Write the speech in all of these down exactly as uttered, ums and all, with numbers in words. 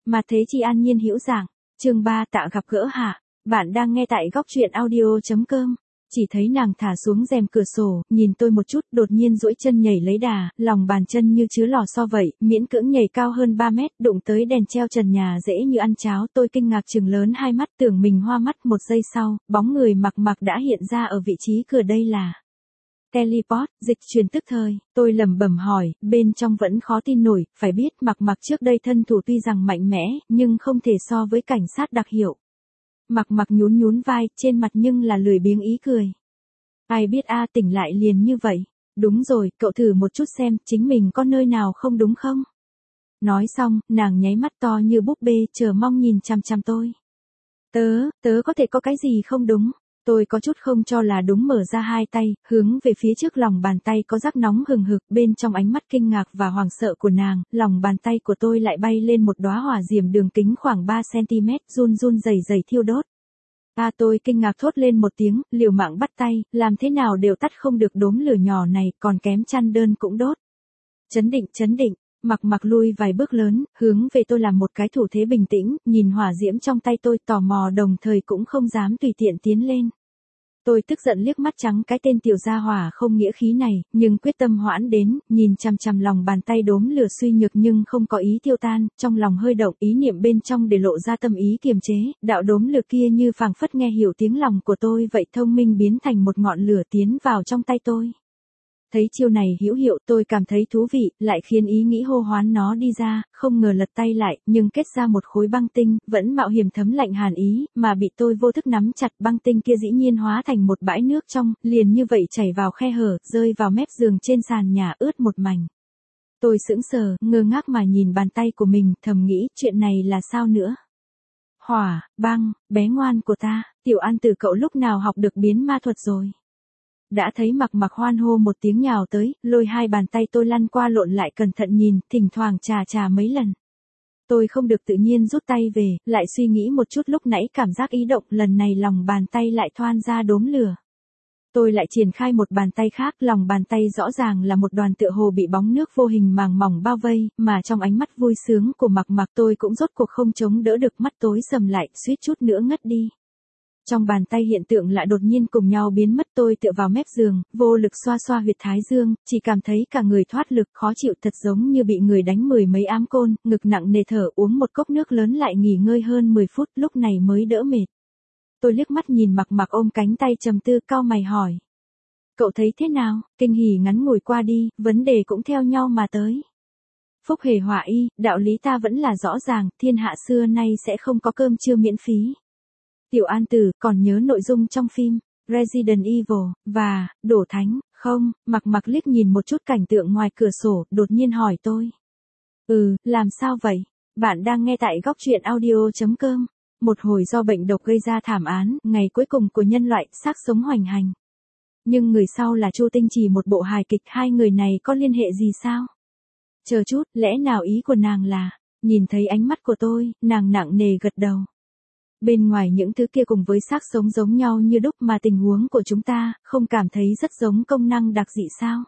Mà thế chi an nhiên hữu giảng, chương ba tạ gặp gỡ hạ, bạn đang nghe tại góc truyện audio.com. Chỉ thấy nàng thả xuống rèm cửa sổ, nhìn tôi một chút, đột nhiên duỗi chân nhảy lấy đà, lòng bàn chân như chứa lò xo vậy, miễn cưỡng nhảy cao hơn ba mét, đụng tới đèn treo trần nhà dễ như ăn cháo. Tôi kinh ngạc trừng lớn hai mắt, tưởng mình hoa mắt. Một giây sau, bóng người Mặc Mặc đã hiện ra ở vị trí cửa. Đây là teleport, dịch truyền tức thời. Tôi lẩm bẩm hỏi, bên trong vẫn khó tin nổi, phải biết Mặc Mặc trước đây thân thủ tuy rằng mạnh mẽ, nhưng không thể so với cảnh sát đặc hiệu. Mặc Mặc nhún nhún vai, trên mặt nhưng là lười biếng ý cười. Ai biết a, tỉnh lại liền như vậy. Đúng rồi, cậu thử một chút xem, chính mình có nơi nào không đúng không? Nói xong, nàng nháy mắt to như búp bê, chờ mong nhìn chằm chằm tôi. Tớ, tớ có thể có cái gì không đúng? Tôi có chút không cho là đúng, mở ra hai tay, hướng về phía trước. Lòng bàn tay có rắc nóng hừng hực, bên trong ánh mắt kinh ngạc và hoảng sợ của nàng, lòng bàn tay của tôi lại bay lên một đóa hỏa diệm đường kính khoảng ba xăng-ti-mét, run run rẩy rẩy thiêu đốt. À, tôi kinh ngạc thốt lên một tiếng, liều mạng bắt tay, làm thế nào đều tắt không được đốm lửa nhỏ này, còn kém chăn đơn cũng đốt. Chấn định, chấn định. Mặc Mặc lui vài bước lớn, hướng về tôi làm một cái thủ thế bình tĩnh, nhìn hỏa diễm trong tay tôi, tò mò đồng thời cũng không dám tùy tiện tiến lên. Tôi tức giận liếc mắt trắng cái tên tiểu gia hỏa không nghĩa khí này, nhưng quyết tâm hoãn đến, nhìn chằm chằm lòng bàn tay đốm lửa suy nhược nhưng không có ý tiêu tan, trong lòng hơi động, ý niệm bên trong để lộ ra tâm ý kiềm chế, đạo đốm lửa kia như phảng phất nghe hiểu tiếng lòng của tôi vậy, thông minh biến thành một ngọn lửa tiến vào trong tay tôi. Thấy chiêu này hữu hiệu, tôi cảm thấy thú vị, lại khiến ý nghĩ hô hoán nó đi ra, không ngờ lật tay lại, nhưng kết ra một khối băng tinh, vẫn mạo hiểm thấm lạnh hàn ý, mà bị tôi vô thức nắm chặt. Băng tinh kia dĩ nhiên hóa thành một bãi nước trong, liền như vậy chảy vào khe hở, rơi vào mép giường trên sàn nhà, ướt một mảnh. Tôi sững sờ, ngơ ngác mà nhìn bàn tay của mình, thầm nghĩ, chuyện này là sao nữa? Hỏa, băng, bé ngoan của ta, Tiểu An Từ cậu lúc nào học được biến ma thuật rồi? Đã thấy Mặc Mặc hoan hô một tiếng nhào tới, lôi hai bàn tay tôi lăn qua lộn lại cẩn thận nhìn, thỉnh thoảng chà chà mấy lần. Tôi không được tự nhiên rút tay về, lại suy nghĩ một chút, lúc nãy cảm giác ý động, lần này lòng bàn tay lại thoan ra đốm lửa. Tôi lại triển khai một bàn tay khác, lòng bàn tay rõ ràng là một đoàn tựa hồ bị bóng nước vô hình màng mỏng bao vây, mà trong ánh mắt vui sướng của Mặc Mặc tôi cũng rốt cuộc không chống đỡ được, mắt tối sầm lại, suýt chút nữa ngất đi. Trong bàn tay hiện tượng lại đột nhiên cùng nhau biến mất. Tôi tựa vào mép giường, vô lực xoa xoa huyệt thái dương, chỉ cảm thấy cả người thoát lực, khó chịu, thật giống như bị người đánh mười mấy ám côn, ngực nặng nề thở, uống một cốc nước lớn lại nghỉ ngơi hơn mười phút, lúc này mới đỡ mệt. Tôi liếc mắt nhìn Mặc Mặc ôm cánh tay trầm tư, cau mày hỏi. Cậu thấy thế nào? Kinh hỉ ngắn ngủi qua đi, vấn đề cũng theo nhau mà tới. Phúc hề họa y, đạo lý ta vẫn là rõ ràng, thiên hạ xưa nay sẽ không có cơm trưa miễn phí. Tiểu An Tử, còn nhớ nội dung trong phim Resident Evil và Đổ Thánh không? Mặc Mặc liếc nhìn một chút cảnh tượng ngoài cửa sổ, đột nhiên hỏi tôi. Ừ, làm sao vậy? Bạn đang nghe tại góc truyện audio.com. Một hồi do bệnh độc gây ra thảm án, ngày cuối cùng của nhân loại, xác sống hoành hành. Nhưng người sau là Chu Tinh Trì, một bộ hài kịch, hai người này có liên hệ gì sao? Chờ chút, lẽ nào ý của nàng là? Nhìn thấy ánh mắt của tôi, nàng nặng nề gật đầu. Bên ngoài những thứ kia cùng với xác sống giống nhau như đúc, mà tình huống của chúng ta, không cảm thấy rất giống công năng đặc dị sao?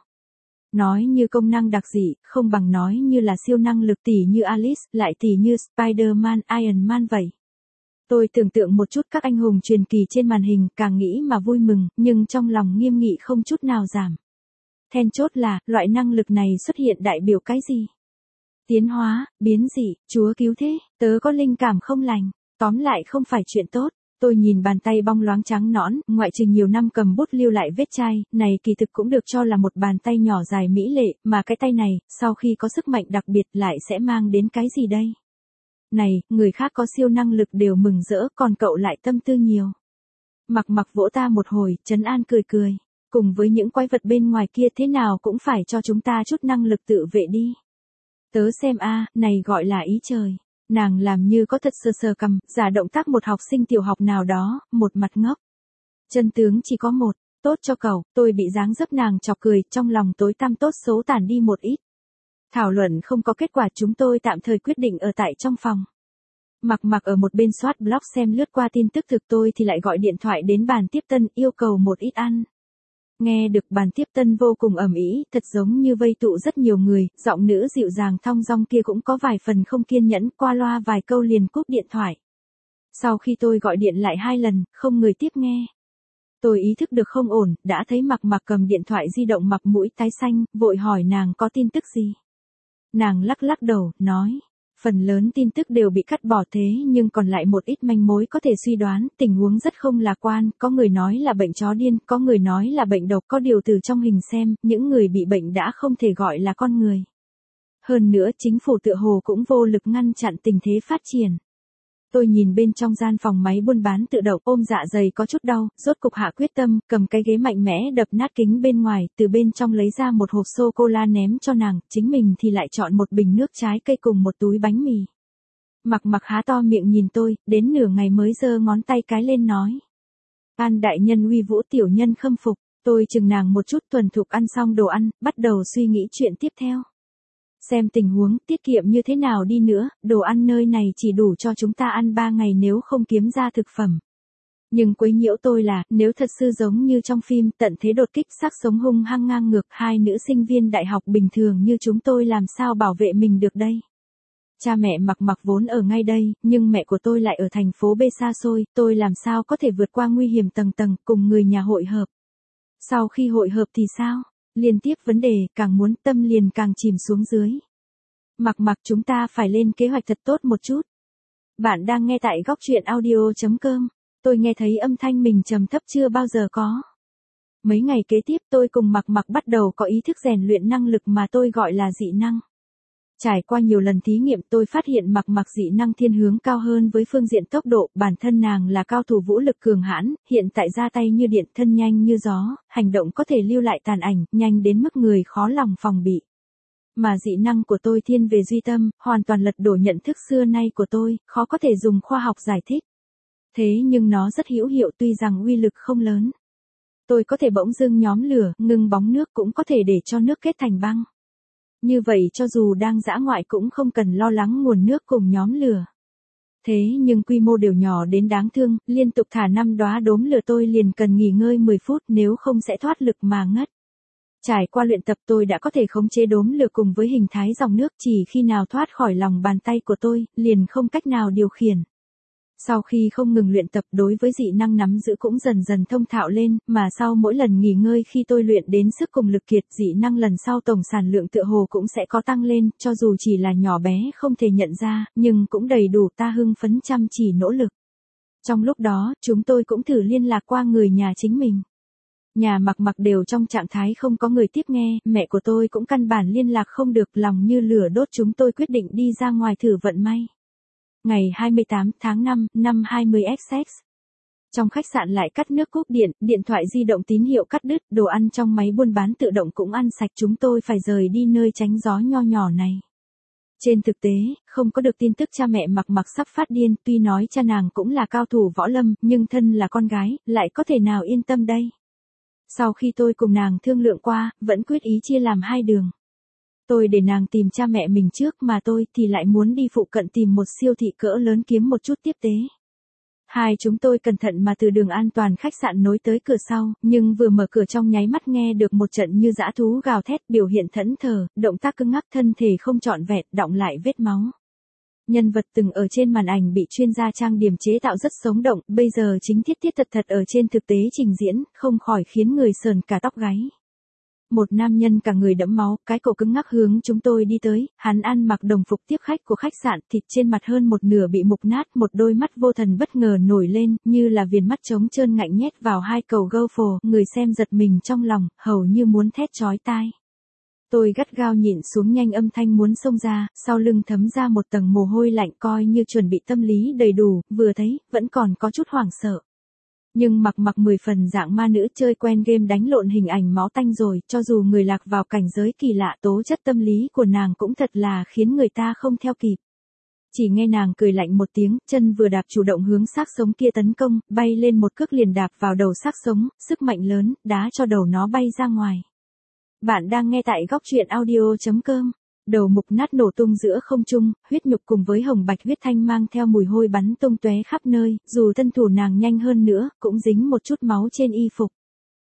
Nói như công năng đặc dị, không bằng nói như là siêu năng lực, tỉ như Alice, lại tỉ như Spider-Man, Iron Man vậy. Tôi tưởng tượng một chút các anh hùng truyền kỳ trên màn hình, càng nghĩ mà vui mừng, nhưng trong lòng nghiêm nghị không chút nào giảm. Then chốt là, loại năng lực này xuất hiện đại biểu cái gì? Tiến hóa, biến dị, chúa cứu thế, tớ có linh cảm không lành. Tóm lại không phải chuyện tốt. Tôi nhìn bàn tay bong loáng trắng nõn, ngoại trừ nhiều năm cầm bút lưu lại vết chai, này kỳ thực cũng được cho là một bàn tay nhỏ dài mỹ lệ, mà cái tay này, sau khi có sức mạnh đặc biệt lại sẽ mang đến cái gì đây? Này, người khác có siêu năng lực đều mừng rỡ, còn cậu lại tâm tư nhiều. Mặc Mặc vỗ ta một hồi, trấn an cười cười. Cùng với những quái vật bên ngoài kia, thế nào cũng phải cho chúng ta chút năng lực tự vệ đi. Tớ xem a, này gọi là ý trời. Nàng làm như có thật sờ sờ cằm, giả động tác một học sinh tiểu học nào đó, một mặt ngốc. Chân tướng chỉ có một, tốt cho cậu. Tôi bị dáng dấp nàng chọc cười, trong lòng tối tăm tốt xấu tản đi một ít. Thảo luận không có kết quả, chúng tôi tạm thời quyết định ở tại trong phòng. Mặc Mặc ở một bên soát blog xem lướt qua tin tức, thực tôi thì lại gọi điện thoại đến bàn tiếp tân, yêu cầu một ít ăn. Nghe được bàn tiếp tân vô cùng ầm ĩ, thật giống như vây tụ rất nhiều người, giọng nữ dịu dàng thong dong kia cũng có vài phần không kiên nhẫn, qua loa vài câu liền cúp điện thoại. Sau khi tôi gọi điện lại hai lần, không người tiếp nghe. Tôi ý thức được không ổn, đã thấy Mặc Mặc cầm điện thoại di động mặt mũi tái xanh, vội hỏi nàng có tin tức gì. Nàng lắc lắc đầu, nói, phần lớn tin tức đều bị cắt bỏ thế nhưng còn lại một ít manh mối có thể suy đoán, tình huống rất không lạc quan, có người nói là bệnh chó điên, có người nói là bệnh độc, có điều từ trong hình xem, những người bị bệnh đã không thể gọi là con người. Hơn nữa chính phủ tựa hồ cũng vô lực ngăn chặn tình thế phát triển. Tôi nhìn bên trong gian phòng máy buôn bán tự động, ôm dạ dày có chút đau, rốt cục hạ quyết tâm, cầm cái ghế mạnh mẽ đập nát kính bên ngoài, từ bên trong lấy ra một hộp sô-cô-la ném cho nàng, chính mình thì lại chọn một bình nước trái cây cùng một túi bánh mì. Mặc Mặc há to miệng nhìn tôi, đến nửa ngày mới giơ ngón tay cái lên nói. An đại nhân uy vũ tiểu nhân khâm phục, tôi chừng nàng một chút thuần thục ăn xong đồ ăn, bắt đầu suy nghĩ chuyện tiếp theo. Xem tình huống tiết kiệm như thế nào đi nữa, đồ ăn nơi này chỉ đủ cho chúng ta ăn ba ngày nếu không kiếm ra thực phẩm. Nhưng quấy nhiễu tôi là, nếu thật sự giống như trong phim tận thế đột kích xác sống hung hăng ngang ngược, hai nữ sinh viên đại học bình thường như chúng tôi làm sao bảo vệ mình được đây. Cha mẹ Mặc Mặc vốn ở ngay đây, nhưng mẹ của tôi lại ở thành phố B xa xôi, tôi làm sao có thể vượt qua nguy hiểm tầng tầng cùng người nhà hội hợp. Sau khi hội hợp thì sao? Liên tiếp vấn đề, càng muốn tâm liền càng chìm xuống dưới. Mặc Mặc chúng ta phải lên kế hoạch thật tốt một chút. Bạn đang nghe tại góc truyện audio chấm com. Tôi nghe thấy âm thanh mình trầm thấp chưa bao giờ có. Mấy ngày kế tiếp tôi cùng Mặc Mặc bắt đầu có ý thức rèn luyện năng lực mà tôi gọi là dị năng. Trải qua nhiều lần thí nghiệm tôi phát hiện Mặc Mặc dị năng thiên hướng cao hơn với phương diện tốc độ, bản thân nàng là cao thủ vũ lực cường hãn, hiện tại ra tay như điện, thân nhanh như gió, hành động có thể lưu lại tàn ảnh, nhanh đến mức người khó lòng phòng bị. Mà dị năng của tôi thiên về duy tâm, hoàn toàn lật đổ nhận thức xưa nay của tôi, khó có thể dùng khoa học giải thích. Thế nhưng nó rất hữu hiệu tuy rằng uy lực không lớn. Tôi có thể bỗng dưng nhóm lửa, ngừng bóng nước cũng có thể để cho nước kết thành băng. Như vậy cho dù đang dã ngoại cũng không cần lo lắng nguồn nước cùng nhóm lửa. Thế nhưng quy mô đều nhỏ đến đáng thương, liên tục thả năm đóa đốm lửa tôi liền cần nghỉ ngơi mười phút nếu không sẽ thoát lực mà ngất. Trải qua luyện tập tôi đã có thể khống chế đốm lửa cùng với hình thái dòng nước, chỉ khi nào thoát khỏi lòng bàn tay của tôi, liền không cách nào điều khiển. Sau khi không ngừng luyện tập đối với dị năng nắm giữ cũng dần dần thông thạo lên, mà sau mỗi lần nghỉ ngơi khi tôi luyện đến sức cùng lực kiệt dị năng lần sau tổng sản lượng tựa hồ cũng sẽ có tăng lên, cho dù chỉ là nhỏ bé không thể nhận ra, nhưng cũng đầy đủ ta hưng phấn chăm chỉ nỗ lực. Trong lúc đó, chúng tôi cũng thử liên lạc qua người nhà chính mình. Nhà Mặc Mặc đều trong trạng thái không có người tiếp nghe, mẹ của tôi cũng căn bản liên lạc không được, lòng như lửa đốt chúng tôi quyết định đi ra ngoài thử vận may. Ngày hai mươi tám tháng năm năm hai mươi xx. Trong khách sạn lại cắt nước cúp điện, điện thoại di động tín hiệu cắt đứt, đồ ăn trong máy buôn bán tự động cũng ăn sạch, chúng tôi phải rời đi nơi tránh gió nho nhỏ này. Trên thực tế, không có được tin tức cha mẹ Mặc Mặc sắp phát điên, tuy nói cha nàng cũng là cao thủ võ lâm, nhưng thân là con gái, lại có thể nào yên tâm đây. Sau khi tôi cùng nàng thương lượng qua, vẫn quyết ý chia làm hai đường. Tôi để nàng tìm cha mẹ mình trước mà tôi thì lại muốn đi phụ cận tìm một siêu thị cỡ lớn kiếm một chút tiếp tế. Hai chúng tôi cẩn thận mà từ đường an toàn khách sạn nối tới cửa sau, nhưng vừa mở cửa trong nháy mắt nghe được một trận như dã thú gào thét, biểu hiện thẫn thờ, động tác cứng ngắc, thân thể không trọn vẹn, đọng lại vết máu. Nhân vật từng ở trên màn ảnh bị chuyên gia trang điểm chế tạo rất sống động, bây giờ chính thiết thiết thật thật ở trên thực tế trình diễn, không khỏi khiến người sờn cả tóc gáy. Một nam nhân cả người đẫm máu, cái cổ cứng ngắc hướng chúng tôi đi tới, hắn ăn mặc đồng phục tiếp khách của khách sạn, thịt trên mặt hơn một nửa bị mục nát, một đôi mắt vô thần bất ngờ nổi lên, như là viền mắt trống trơn ngạnh nhét vào hai cầu gâu phồ, người xem giật mình trong lòng, hầu như muốn thét chói tai. Tôi gắt gao nhịn xuống nhanh âm thanh muốn xông ra, sau lưng thấm ra một tầng mồ hôi lạnh, coi như chuẩn bị tâm lý đầy đủ, vừa thấy, vẫn còn có chút hoảng sợ. Nhưng Mặc Mặc mười phần dạng ma nữ chơi quen game đánh lộn hình ảnh máu tanh rồi, cho dù người lạc vào cảnh giới kỳ lạ, tố chất tâm lý của nàng cũng thật là khiến người ta không theo kịp. Chỉ nghe nàng cười lạnh một tiếng, chân vừa đạp chủ động hướng xác sống kia tấn công, bay lên một cước liền đạp vào đầu xác sống, sức mạnh lớn, đá cho đầu nó bay ra ngoài. Bạn đang nghe tại góc truyện audio chấm com. Đầu mục nát nổ tung giữa không trung, huyết nhục cùng với hồng bạch huyết thanh mang theo mùi hôi bắn tung tóe khắp nơi, dù thân thủ nàng nhanh hơn nữa, cũng dính một chút máu trên y phục.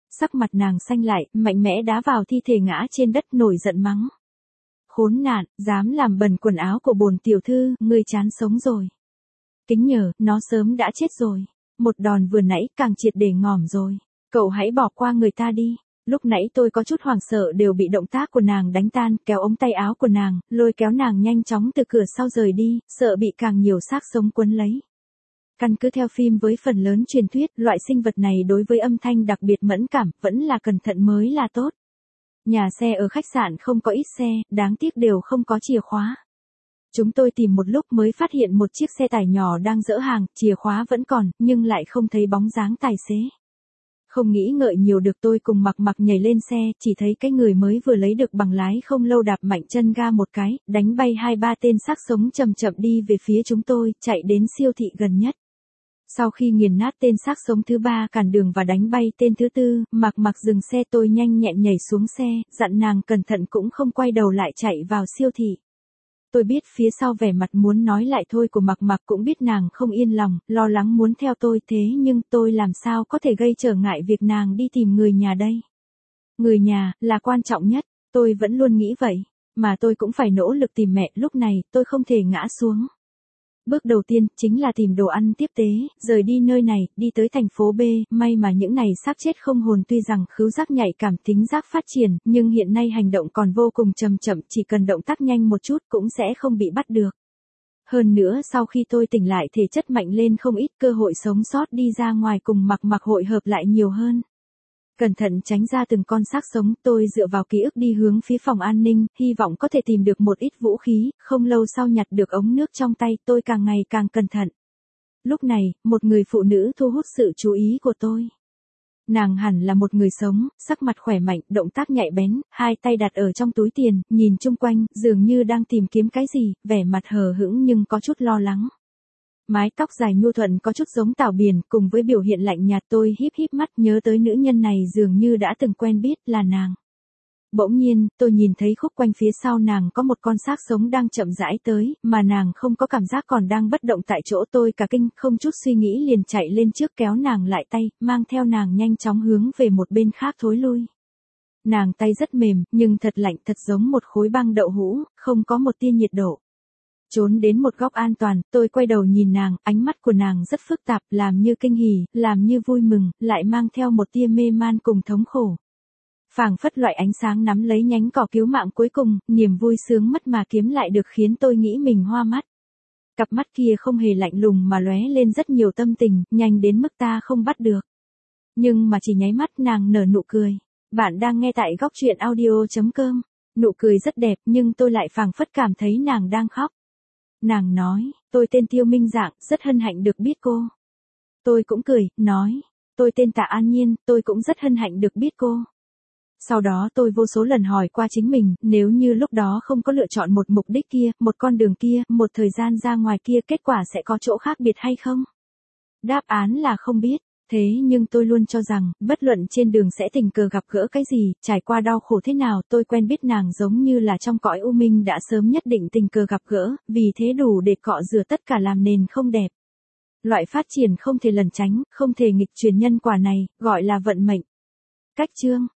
Sắc mặt nàng xanh lại, mạnh mẽ đá vào thi thể ngã trên đất nổi giận mắng. Khốn nạn, dám làm bẩn quần áo của bổn tiểu thư, ngươi chán sống rồi. Kính nhờ, nó sớm đã chết rồi. Một đòn vừa nãy càng triệt để ngỏm rồi. Cậu hãy bỏ qua người ta đi. Lúc nãy tôi có chút hoảng sợ đều bị động tác của nàng đánh tan, kéo ống tay áo của nàng, lôi kéo nàng nhanh chóng từ cửa sau rời đi, sợ bị càng nhiều xác sống quấn lấy. Căn cứ theo phim với phần lớn truyền thuyết, loại sinh vật này đối với âm thanh đặc biệt mẫn cảm, vẫn là cẩn thận mới là tốt. Nhà xe ở khách sạn không có ít xe, đáng tiếc đều không có chìa khóa. Chúng tôi tìm một lúc mới phát hiện một chiếc xe tải nhỏ đang dỡ hàng, chìa khóa vẫn còn, nhưng lại không thấy bóng dáng tài xế. Không nghĩ ngợi nhiều được tôi cùng Mặc Mặc nhảy lên xe, chỉ thấy cái người mới vừa lấy được bằng lái không lâu đạp mạnh chân ga một cái, đánh bay hai ba tên xác sống chậm chậm đi về phía chúng tôi, chạy đến siêu thị gần nhất. Sau khi nghiền nát tên xác sống thứ ba cản đường và đánh bay tên thứ tư, Mặc Mặc dừng xe, tôi nhanh nhẹn nhảy xuống xe, dặn nàng cẩn thận cũng không quay đầu lại chạy vào siêu thị. Tôi biết phía sau vẻ mặt muốn nói lại thôi của Mặc Mặc cũng biết nàng không yên lòng, lo lắng muốn theo tôi, thế nhưng tôi làm sao có thể gây trở ngại việc nàng đi tìm người nhà đây. Người nhà là quan trọng nhất, tôi vẫn luôn nghĩ vậy, mà tôi cũng phải nỗ lực tìm mẹ, lúc này tôi không thể ngã xuống. Bước đầu tiên chính là tìm đồ ăn tiếp tế, rời đi nơi này, đi tới thành phố B, may mà những này xác chết không hồn tuy rằng khứu giác nhạy cảm tính giác phát triển, nhưng hiện nay hành động còn vô cùng chậm chậm, chỉ cần động tác nhanh một chút cũng sẽ không bị bắt được. Hơn nữa sau khi tôi tỉnh lại thể chất mạnh lên không ít, cơ hội sống sót đi ra ngoài cùng Mặc Mặc hội hợp lại nhiều hơn. Cẩn thận tránh ra từng con xác sống, tôi dựa vào ký ức đi hướng phía phòng an ninh, hy vọng có thể tìm được một ít vũ khí, không lâu sau nhặt được ống nước trong tay, tôi càng ngày càng cẩn thận. Lúc này, một người phụ nữ thu hút sự chú ý của tôi. Nàng hẳn là một người sống, sắc mặt khỏe mạnh, động tác nhạy bén, hai tay đặt ở trong túi tiền, nhìn chung quanh, dường như đang tìm kiếm cái gì, vẻ mặt hờ hững nhưng có chút lo lắng. Mái tóc dài nhu thuận có chút giống Tảo Biển, cùng với biểu hiện lạnh nhạt, tôi híp híp mắt nhớ tới nữ nhân này dường như đã từng quen biết, là nàng. Bỗng nhiên, tôi nhìn thấy khúc quanh phía sau nàng có một con xác sống đang chậm rãi tới, mà nàng không có cảm giác còn đang bất động tại chỗ, tôi cả kinh, không chút suy nghĩ liền chạy lên trước kéo nàng lại tay, mang theo nàng nhanh chóng hướng về một bên khác thối lui. Nàng tay rất mềm, nhưng thật lạnh, thật giống một khối băng đậu hũ, không có một tia nhiệt độ. Trốn đến một góc an toàn, tôi quay đầu nhìn nàng, ánh mắt của nàng rất phức tạp, làm như kinh hỉ, làm như vui mừng, lại mang theo một tia mê man cùng thống khổ. Phảng phất loại ánh sáng nắm lấy nhánh cỏ cứu mạng cuối cùng, niềm vui sướng mất mà kiếm lại được khiến tôi nghĩ mình hoa mắt. Cặp mắt kia không hề lạnh lùng mà lóe lên rất nhiều tâm tình, nhanh đến mức ta không bắt được. Nhưng mà chỉ nháy mắt nàng nở nụ cười. Bạn đang nghe tại góc truyện audio chấm com. Nụ cười rất đẹp nhưng tôi lại phảng phất cảm thấy nàng đang khóc. Nàng nói, tôi tên Tiêu Minh Dạng, rất hân hạnh được biết cô. Tôi cũng cười, nói, tôi tên Tạ An Nhiên, tôi cũng rất hân hạnh được biết cô. Sau đó tôi vô số lần hỏi qua chính mình, nếu như lúc đó không có lựa chọn một mục đích kia, một con đường kia, một thời gian ra ngoài kia, kết quả sẽ có chỗ khác biệt hay không? Đáp án là không biết. Thế nhưng tôi luôn cho rằng, bất luận trên đường sẽ tình cờ gặp gỡ cái gì, trải qua đau khổ thế nào, tôi quen biết nàng giống như là trong cõi u minh đã sớm nhất định tình cờ gặp gỡ, vì thế đủ để cọ rửa tất cả làm nền không đẹp. Loại phát triển không thể lẩn tránh, không thể nghịch chuyển nhân quả này, gọi là vận mệnh. Cách chương